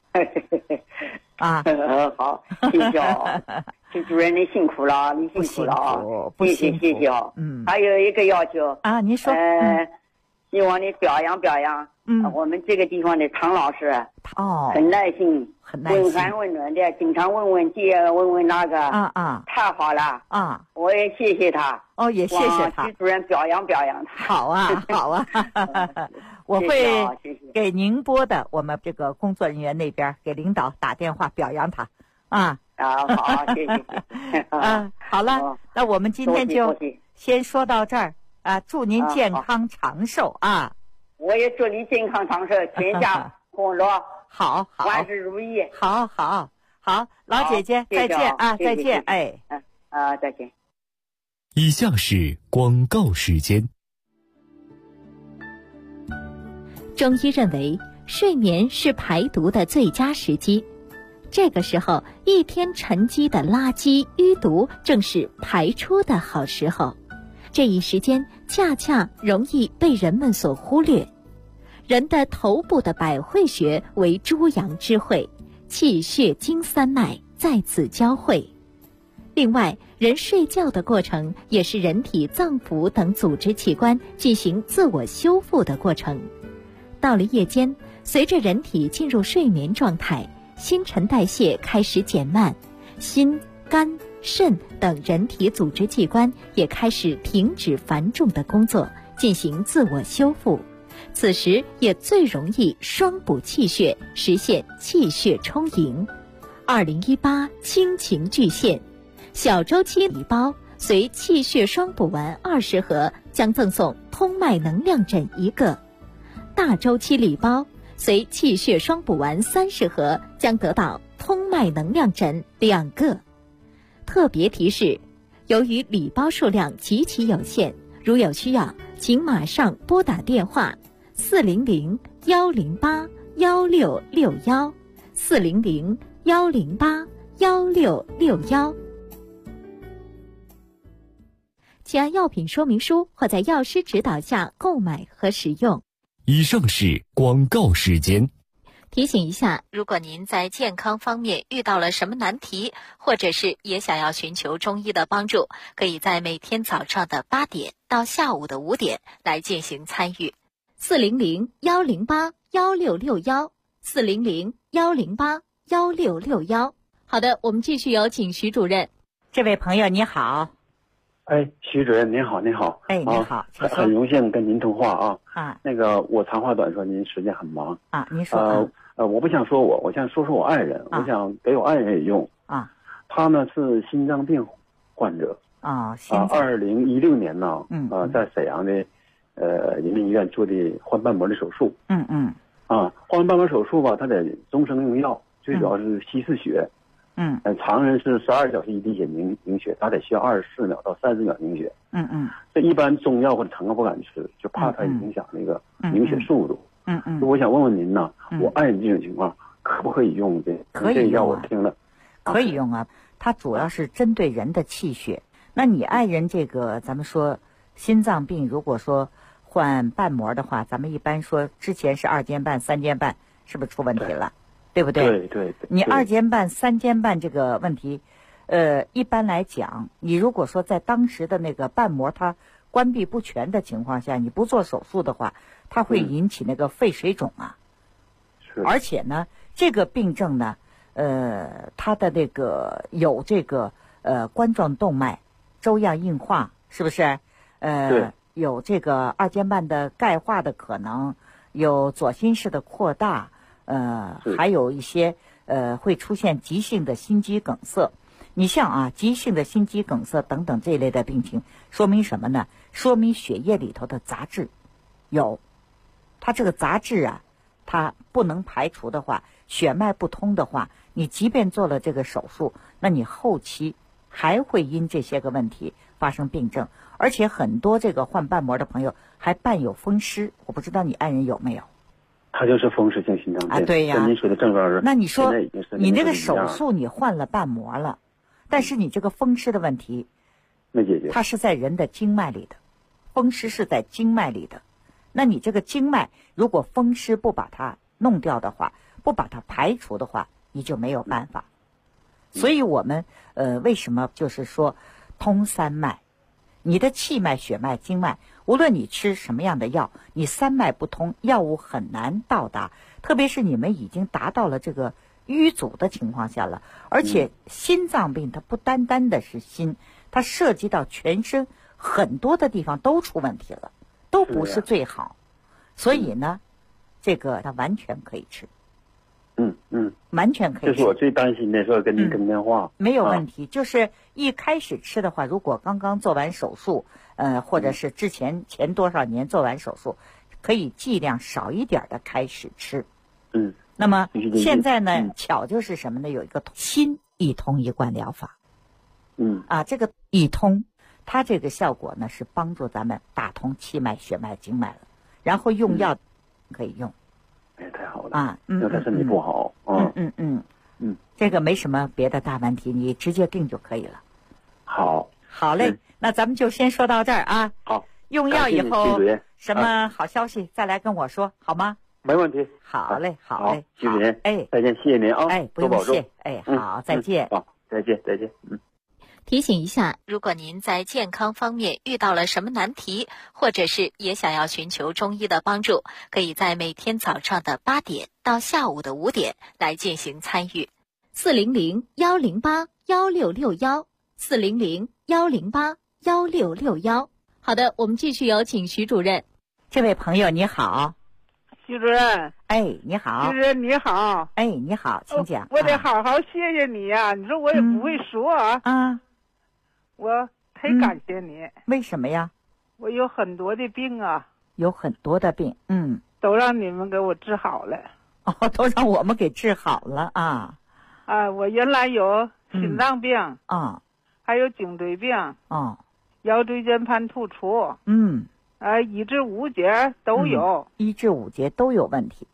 好，谢谢徐主任，你辛苦了，你辛苦了不辛苦， 谢谢还有一个要求您说。 希望你表扬表扬我们这个地方的唐老师很耐心，问寒问暖的，经常问问这问问那个太好了我也谢谢他也谢谢他， 徐主任表扬表扬他。 好啊我会给宁波的我们这个工作人员那边给领导打电话表扬他好，谢谢好了，那我们今天就先说到这儿祝您健康长寿我也祝你健康长寿，全家和乐， 好， 万事如意。 好，老姐姐再见再见。 再见。 以下是广告时间。 中医认为，睡眠是排毒的最佳时机。这个时候，一天沉积的垃圾淤毒正是排出的好时候。这一时间恰恰容易被人们所忽略。人的头部的百会穴为诸阳之会，气血经三脉在此交汇。另外，人睡觉的过程也是人体脏腑等组织器官进行自我修复的过程。到了夜间，随着人体进入睡眠状态，新陈代谢开始减慢，心、肝、肾等人体组织器官也开始停止繁重的工作，进行自我修复。此时也最容易双补气血，实现气血充盈。2018亲情巨献，小周期礼包随气血双补丸20盒将赠送通脉能量枕1个，大周期礼包随气血双补丸30盒将得到通脉能量枕2个。特别提示，由于礼包数量极其有限，如有需要，请马上拨打电话400-108-1661，400-108-1661。请按药品说明书或在药师指导下购买和使用。 以上是广告时间。 提醒一下，如果您在健康方面遇到了什么难题，或者是也想要寻求中医的帮助，可以在每天早上的8点到下午的5点来进行参与。400-108-1661，400-108-1661。好的，我们继续有请徐主任。 这位朋友你好。 徐主任您好，您好。 您好， 很荣幸跟您通话那个我长话短说，您时间很忙您说我不想说我想说我爱人，我想给我爱人也用他呢是心脏病患者2016年呢在沈阳的人民医院做的换瓣膜的手术换完瓣膜手术吧，他得终生用药，最主要是稀释血常人是12小时一滴血凝血，他得需要24秒到30秒凝血这一般中药或者成药不敢吃，就怕它影响那个凝血速度我想问问您呢我爱人这种情况可不可以用这可以药？我听了可以用啊，它主要是针对人的气血。那你爱人这个，咱们说心脏病，如果说换瓣膜的话，咱们一般说之前是2尖瓣、3尖瓣，是不是出问题了？对不对？ 对。 你2尖瓣、3尖瓣这个问题，一般来讲，你如果说在当时的那个瓣膜它关闭不全的情况下，你不做手术的话，它会引起那个肺水肿啊。 是。 而且呢，这个病症呢，它的那个有这个冠状动脉粥样硬化，是不是？ 对。 有这个2尖瓣的钙化的可能，有左心室的扩大，还有一些会出现急性的心肌梗塞。你像啊，急性的心肌梗塞等等这一类的病情，说明什么呢？说明血液里头的杂质有，它这个杂质啊，它不能排除的话，血脉不通的话，你即便做了这个手术，那你后期还会因这些个问题发生病症。而且很多这个换瓣膜的朋友还伴有风湿，我不知道你爱人有没有？ 他就是风湿性心脏病啊，对呀。 跟您说的症状是。 那你说你那个手术你换了瓣膜了，但是你这个风湿的问题没解决， 它是在人的经脉里的，风湿是在经脉里的。那你这个经脉如果风湿不把它弄掉的话，不把它排除的话，你就没有办法。所以我们为什么就是说通3脉？你的气脉、血脉、经脉，无论你吃什么样的药，你3脉不通，药物很难到达。特别是你们已经达到了这个瘀阻的情况下了，而且心脏病它不单单的是心，它涉及到全身很多的地方都出问题了，都不是最好。所以呢，这个它完全可以吃。完全可以吃。 这是我最担心的，说跟您通电话。 没有问题，就是一开始吃的话，如果刚刚做完手术，或者是之前多少年做完手术，可以剂量少一点的开始吃。那么现在呢，巧就是什么呢？有一个心一通一贯疗法。这个一通，它这个效果呢是帮助咱们打通气脉、血脉、经脉了，然后用药可以用。 太好了啊！要他身体不好这个没什么别的大问题，你直接定就可以了。好嘞，那咱们就先说到这儿啊。 好， 用药以后什么好消息再来跟我说好吗？ 没问题。 好嘞，好嘞， 徐主任，再见，谢谢您啊！ 不用谢，好，再见。 好，再见。 提醒一下，如果您在健康方面遇到了什么难题，或者是也想要寻求中医的帮助，可以在每天早上的8点到下午的5点来进行参与。400-108-1661，400-108-1661。好的，我们继续有请徐主任。 这位朋友你好。 徐主任， 你好。 徐主任你好。 你好，请讲。 我得好好谢谢你呀！你说我也不会说啊。我太感谢你。 为什么呀？ 我有很多的病啊。 有很多的病， 都让你们给我治好了。 都让我们给治好了啊。 我原来有心脏病还有颈椎病腰椎间盘突出1至5节都有 ，1至5节都有问题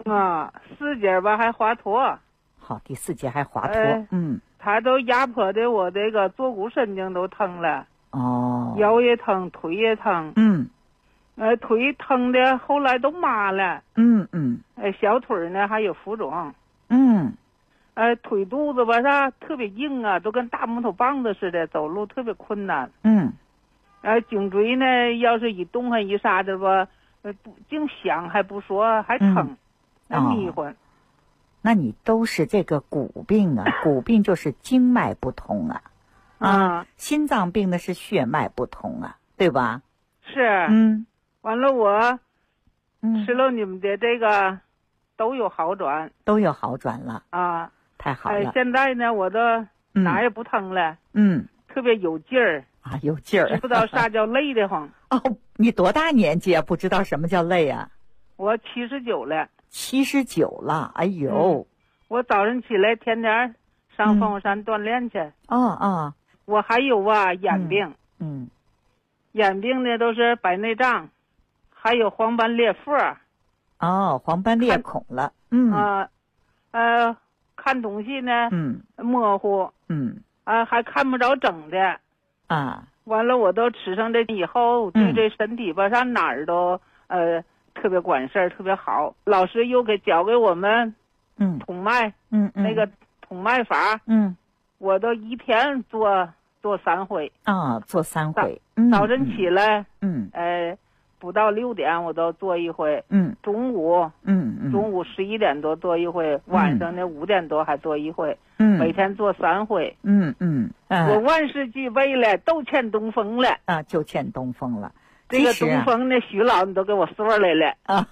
4节吧还滑脱。 好，第4节还滑脱它都压迫的我这个坐骨神经都疼了腰也疼，腿也疼腿疼的后来都麻了小腿呢还有浮肿腿肚子吧它特别硬啊，都跟大木头棒子似的，走路特别困难颈椎呢要是一动弹一啥的吧净响还不说还疼还迷混。 那你都是这个骨病啊骨病就是经脉不通心脏病呢是血脉不通对吧？ 是完了我吃了你们的这个都有好转了太好了现在呢我都哪也不疼了特别有劲儿有劲儿不知道啥叫累得慌你多大年纪啊？不知道什么叫累啊？ 我79了。 79了，哎呦！ 我早上起来天天上凤凰山锻炼去。我还有眼病。眼病呢都是白内障，还有黄斑裂缝。 黄斑裂孔了。 看东西呢，模糊，还看不着整的，完了我都吃上这以后，对这身体吧，上哪儿都特别管事儿，特别好。老师又教给我们，统脉，那个统脉法，我都一天做3回做3回。 早晨起来，不到6点我都做1回，中午11点多做1回，晚上的5点多还做1回，每天做3回。我万事俱备了，都欠东风了就欠东风了。 这个东风那徐老你都给我说来了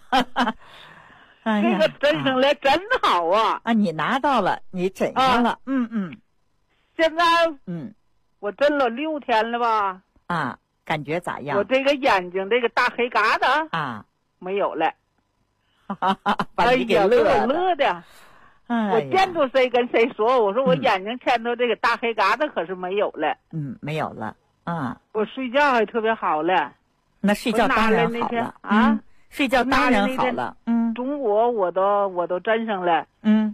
这个真上来真好你拿到了，你诊上了。 现在我诊了6天了吧？ 感觉咋样？ 我这个眼睛这个大黑疙瘩没有了， 把你给乐的。我见着谁跟谁说，我说我眼睛前头这个大黑疙瘩可是没有了。 没有了。 我睡觉还特别好了。 那睡觉当然好了。睡觉当然好了。 中午我都诊上了。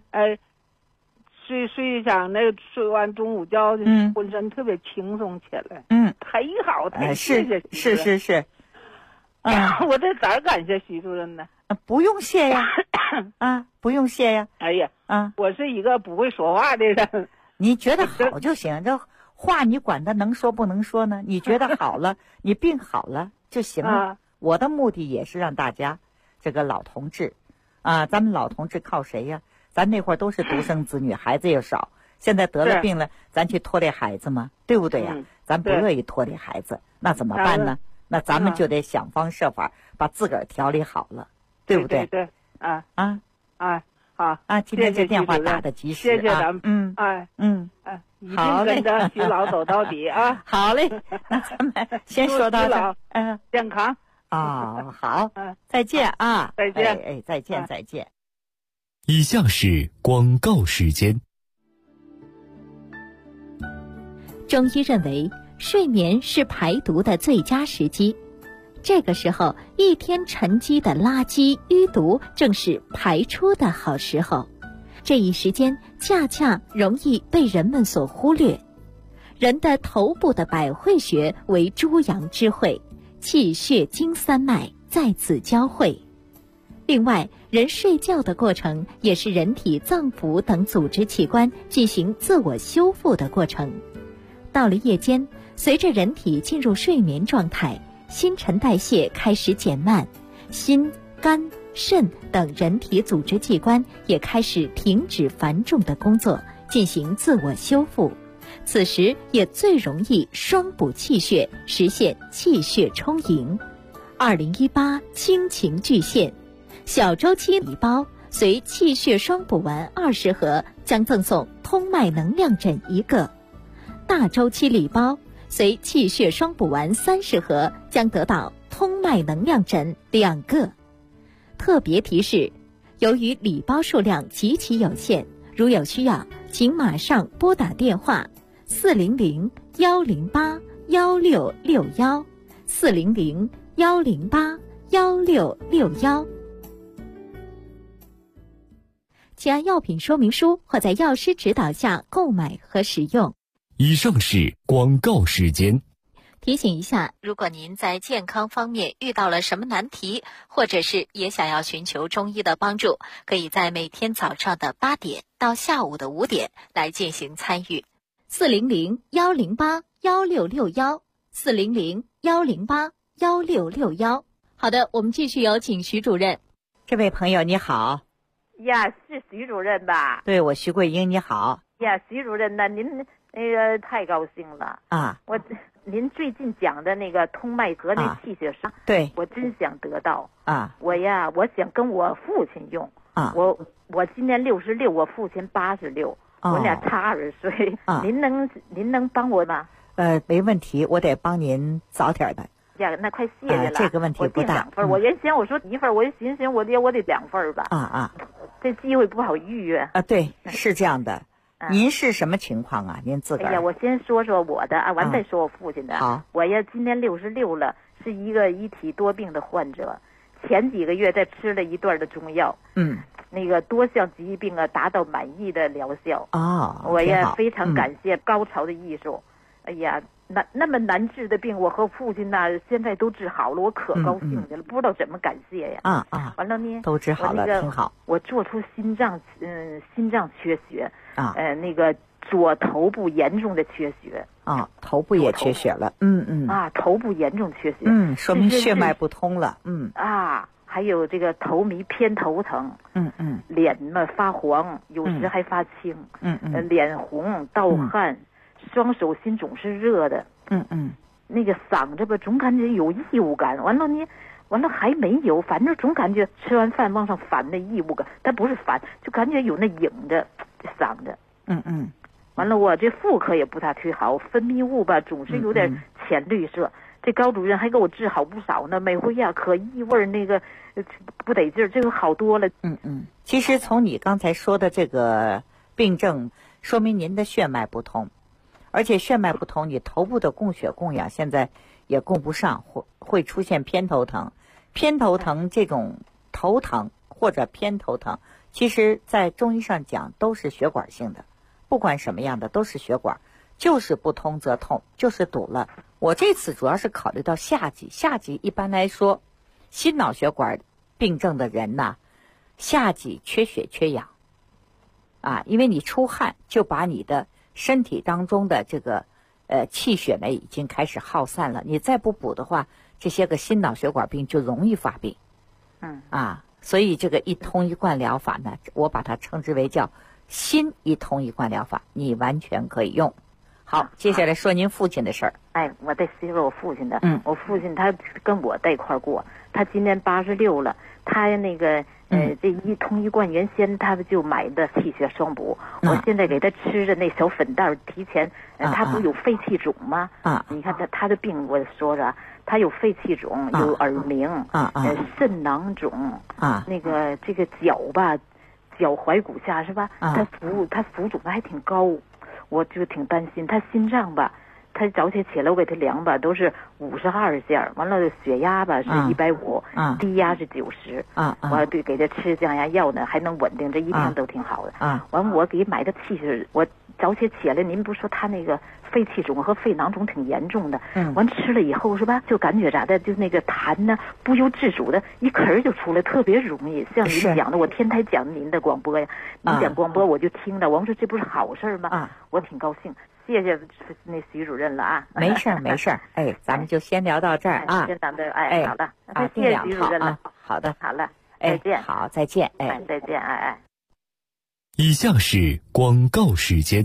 睡想那个睡完中午觉，浑身特别轻松起来。忒好，谢谢。 是。 我这咋感谢徐主任呢？ 不用谢呀。不用谢呀。 哎呀，我是一个不会说话的人。 你觉得好就行，这话你管他能说不能说呢？你觉得好了，你病好了就行了。我的目的也是让大家，这个老同志，咱们老同志靠谁呀？咱那会儿都是独生子女，孩子也少。现在得了病了，咱去拖累孩子吗？对不对呀？咱不乐意拖累孩子，那怎么办呢？那咱们就得想方设法把自个儿调理好了，对不对？ 对，好今天这电话打的及时， 谢谢咱们。一定跟着徐老走到底啊！ 好嘞，那咱们先说到这。 健康。 好，再见啊！ 再见。 再见。 以下是广告时间。 中医认为，睡眠是排毒的最佳时机。这个时候，一天沉积的垃圾、淤毒正是排出的好时候。这一时间恰恰容易被人们所忽略。人的头部的百会穴为诸阳之会，气血经三脉在此交汇。另外，人睡觉的过程也是人体脏腑等组织器官进行自我修复的过程。到了夜间，随着人体进入睡眠状态，新陈代谢开始减慢，心、肝、肾等人体组织器官也开始停止繁重的工作，进行自我修复。此时也最容易双补气血，实现气血充盈。2018亲情巨献，小周期礼包随气血双补丸20盒将赠送通脉能量枕1个，大周期礼包随气血双补丸30盒将得到通脉能量枕2个。特别提示，由于礼包数量极其有限，如有需要，请马上拨打电话400-108-1661，400-108-1661。请按药品说明书或在药师指导下购买和使用。 以上是广告时间。 提醒一下，如果您在健康方面遇到了什么难题，或者是也想要寻求中医的帮助，可以在每天早上的8点到下午的5点来进行参与。400-108-1661，400-108-1661。好的，我们继续有请徐主任。 这位朋友你好。 呀，是徐主任吧？ 对，我徐桂英，你好。 呀，徐主任呢，您太高兴了啊！ 您最近讲的那个通脉和那气血伤， 对， 我真想得到啊！ 我想跟我父亲用啊！ 我今年66，我父亲86，我俩差20岁啊！ 您能帮我吗？ 没问题，我得帮您早点的。 呀，那快谢谢了。 这个问题不大。 我订2份，我原先我说1份，我就寻思我得2份吧。这机会不好预约啊。对，是这样的。您是什么情况啊？您自个儿？ 哎呀，我先说说我的啊，完再说我父亲的。 好， 我呀今年66了，是一个一体多病的患者。前几个月再吃了一段的中药， 那个多项疾病啊达到满意的疗效啊！ 我也非常感谢高超的艺术。哎呀，那么难治的病，我和父亲呐现在都治好了，我可高兴去了，不知道怎么感谢呀。完了呢， 都治好了，挺好。 我做出心脏缺血啊，那个左头部严重的缺血啊，头部也缺血了。 头部严重缺血， 说明血脉不通了。 还有这个头迷偏头疼，脸嘛发黄，有时还发青，脸红盗汗，双手心总是热的，那个嗓子吧总感觉有异物感，完了还没有，反正总感觉吃完饭往上反的异物感，但不是反，就感觉有那影着嗓子，完了我这妇科也不大忒好，分泌物吧总是有点浅绿色。这高主任还给我治好不少呢，每回呀可异味那个不得劲儿，这个好多了。 其实从你刚才说的这个病症，说明您的血脉不通，而且血脉不通，你头部的供血供氧现在也供不上，会出现偏头疼。偏头疼这种头疼或者偏头疼，其实在中医上讲都是血管性的，不管什么样的都是血管，就是不通则痛，就是堵了。我这次主要是考虑到夏季一般来说，心脑血管病症的人呐，夏季缺血缺氧因为你出汗就把你的身体当中的这个气血呢已经开始耗散了，你再不补的话，这些个心脑血管病就容易发病。所以这个一通一贯疗法呢，我把它称之为叫心一通一贯疗法，你完全可以用。好，接下来说您父亲的事儿。 我得说我父亲的。我父亲他跟我在一块儿过，他今年86了。他那个这一通一贯原先他就买的气血双补，我现在给他吃的那小粉袋提前，他不有肺气肿吗？你看他的病我说说，他有肺气肿，有耳鸣，肾囊肿，那个这个脚踝骨下是吧？他浮肿的还挺高。我就挺担心他心脏吧，他早起来我给他量吧都是52下，完了血压吧是150，低压是90，我对给他吃降压药呢还能稳定，这一天都挺好的。完我给买的气血，我早起来您不是说他那个肺气肿和肺囊肿挺严重的，完吃了以后是吧，就感觉咋的，就那个痰呢不由自主的一咳就出来，特别容易。像您讲的，我天台讲您的广播呀，您讲广播我就听着，我说这不是好事吗？我挺高兴。谢谢那徐主任了啊！ 没事儿，咱们就先聊到这儿啊。 先咱们好了，谢谢徐主任了。 好的， 好了，再见。 好，再见， 再见， 以下是广告时间。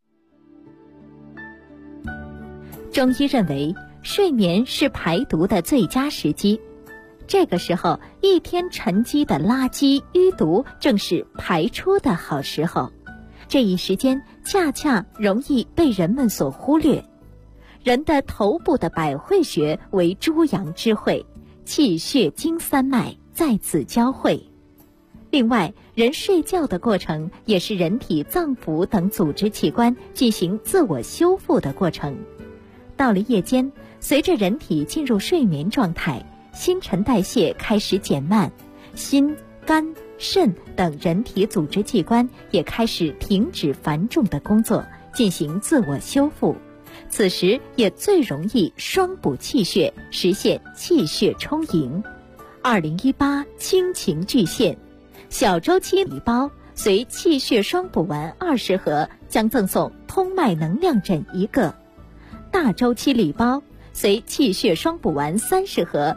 中医认为，睡眠是排毒的最佳时机。这个时候，一天沉积的垃圾淤毒正是排出的好时候。这一时间恰恰容易被人们所忽略。人的头部的百会穴为诸阳之会，气血经三脉在此交汇。另外，人睡觉的过程也是人体脏腑等组织器官进行自我修复的过程。到了夜间，随着人体进入睡眠状态，新陈代谢开始减慢，心、肝、肾等人体组织器官也开始停止繁重的工作，进行自我修复。此时也最容易双补气血，实现气血充盈。2018亲情巨献，小周期礼包随气血双补丸20盒将赠送通脉能量枕1个，大周期礼包随气血双补丸30盒